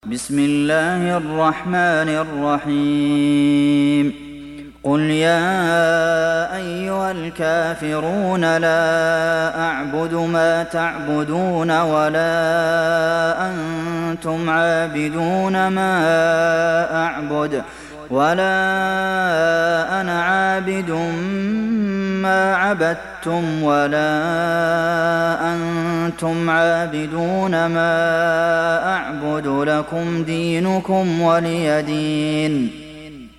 بسم الله الرحمن الرحيم قل يا أيها الكافرون لا أعبد ما تعبدون ولا أنتم عابدون ما أعبد ولا أنا عابد ما عبدتم ولا أنتم عابدون ما أعبد لكم دينكم ولي دين